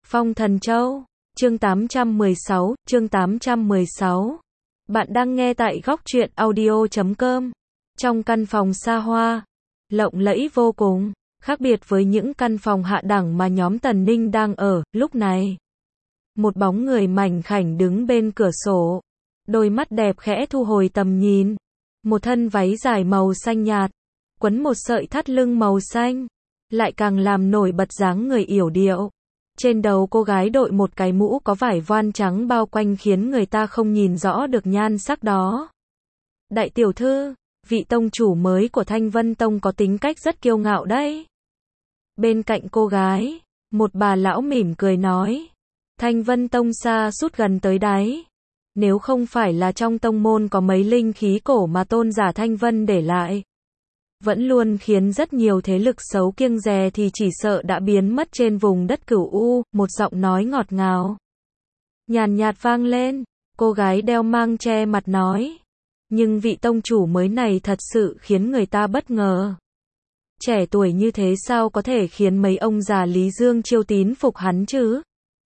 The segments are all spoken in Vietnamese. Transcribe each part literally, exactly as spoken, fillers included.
Phong Thần Châu, chương tám trăm mười sáu, chương tám trăm mười sáu. Bạn đang nghe tại góc truyện audio chấm com. Trong căn phòng xa hoa, lộng lẫy vô cùng, khác biệt với những căn phòng hạ đẳng mà nhóm Tần Ninh đang ở, lúc này. Một bóng người mảnh khảnh đứng bên cửa sổ, đôi mắt đẹp khẽ thu hồi tầm nhìn. Một thân váy dài màu xanh nhạt, quấn một sợi thắt lưng màu xanh, lại càng làm nổi bật dáng người yểu điệu. Trên đầu cô gái đội một cái mũ có vải voan trắng bao quanh khiến người ta không nhìn rõ được nhan sắc đó. Đại tiểu thư, vị tông chủ mới của Thanh Vân Tông có tính cách rất kiêu ngạo đấy. Bên cạnh cô gái, một bà lão mỉm cười nói. Thanh Vân Tông xa sút gần tới đáy. Nếu không phải là trong tông môn có mấy linh khí cổ mà tôn giả Thanh Vân để lại, vẫn luôn khiến rất nhiều thế lực xấu kiêng dè thì chỉ sợ đã biến mất trên vùng đất Cửu U. Một giọng nói ngọt ngào, nhàn nhạt vang lên, cô gái đeo mang che mặt nói. Nhưng vị tông chủ mới này thật sự khiến người ta bất ngờ. Trẻ tuổi như thế sao có thể khiến mấy ông già Lý Dương chiêu tín phục hắn chứ?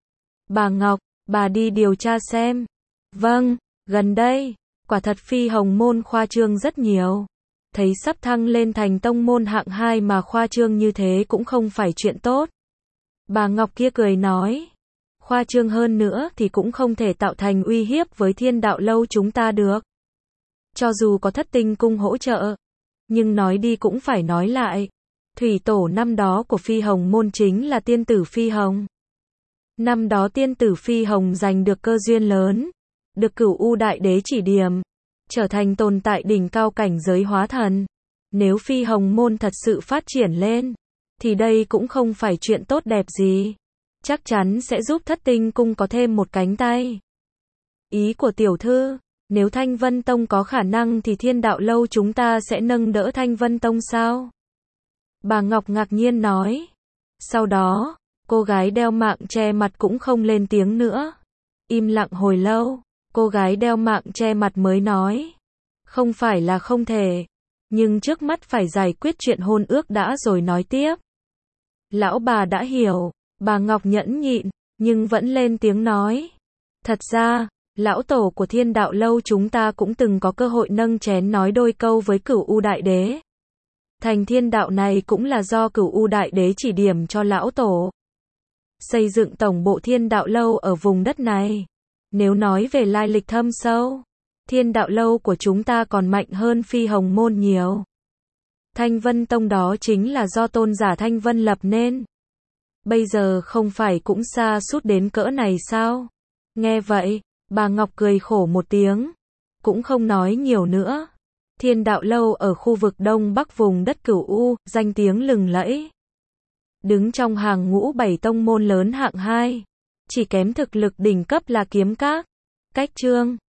Bà Ngọc, bà đi điều tra xem. Vâng, gần đây, quả thật Phi Hồng môn khoa trương rất nhiều. Thấy sắp thăng lên thành tông môn hạng hai mà khoa trương như thế cũng không phải chuyện tốt. Bà Ngọc kia cười nói. Khoa trương hơn nữa thì cũng không thể tạo thành uy hiếp với Thiên Đạo Lâu chúng ta được. Cho dù có Thất Tinh Cung hỗ trợ, nhưng nói đi cũng phải nói lại. Thủy tổ năm đó của Phi Hồng môn chính là tiên tử Phi Hồng. Năm đó tiên tử Phi Hồng giành được cơ duyên lớn, được Cửu U Đại Đế chỉ điểm, trở thành tồn tại đỉnh cao cảnh giới hóa thần. Nếu Phi Hồng môn thật sự phát triển lên, thì đây cũng không phải chuyện tốt đẹp gì. Chắc chắn sẽ giúp Thất Tinh Cung có thêm một cánh tay. Ý của tiểu thư, nếu Thanh Vân Tông có khả năng thì Thiên Đạo Lâu chúng ta sẽ nâng đỡ Thanh Vân Tông sao? Bà Ngọc ngạc nhiên nói. Sau đó, cô gái đeo mạng che mặt cũng không lên tiếng nữa. Im lặng hồi lâu, cô gái đeo mạng che mặt mới nói. Không phải là không thể, nhưng trước mắt phải giải quyết chuyện hôn ước đã rồi nói tiếp. Lão bà đã hiểu, bà Ngọc nhẫn nhịn, nhưng vẫn lên tiếng nói. Thật ra, lão tổ của Thiên Đạo Lâu chúng ta cũng từng có cơ hội nâng chén nói đôi câu với Cửu U Đại Đế. Thành Thiên Đạo này cũng là do Cửu U Đại Đế chỉ điểm cho lão tổ. Xây dựng tổng bộ Thiên Đạo Lâu ở vùng đất này. Nếu nói về lai lịch thâm sâu, Thiên Đạo Lâu của chúng ta còn mạnh hơn Phi Hồng môn nhiều. Thanh Vân Tông đó chính là do tôn giả Thanh Vân lập nên. Bây giờ không phải cũng xa sút đến cỡ này sao? Nghe vậy, bà Ngọc cười khổ một tiếng, cũng không nói nhiều nữa. Thiên Đạo Lâu ở khu vực Đông Bắc vùng đất Cửu U, danh tiếng lừng lẫy. Đứng trong hàng ngũ bảy tông môn lớn hạng hai, chỉ kém thực lực đỉnh cấp là Kiếm Các, Cách Trương,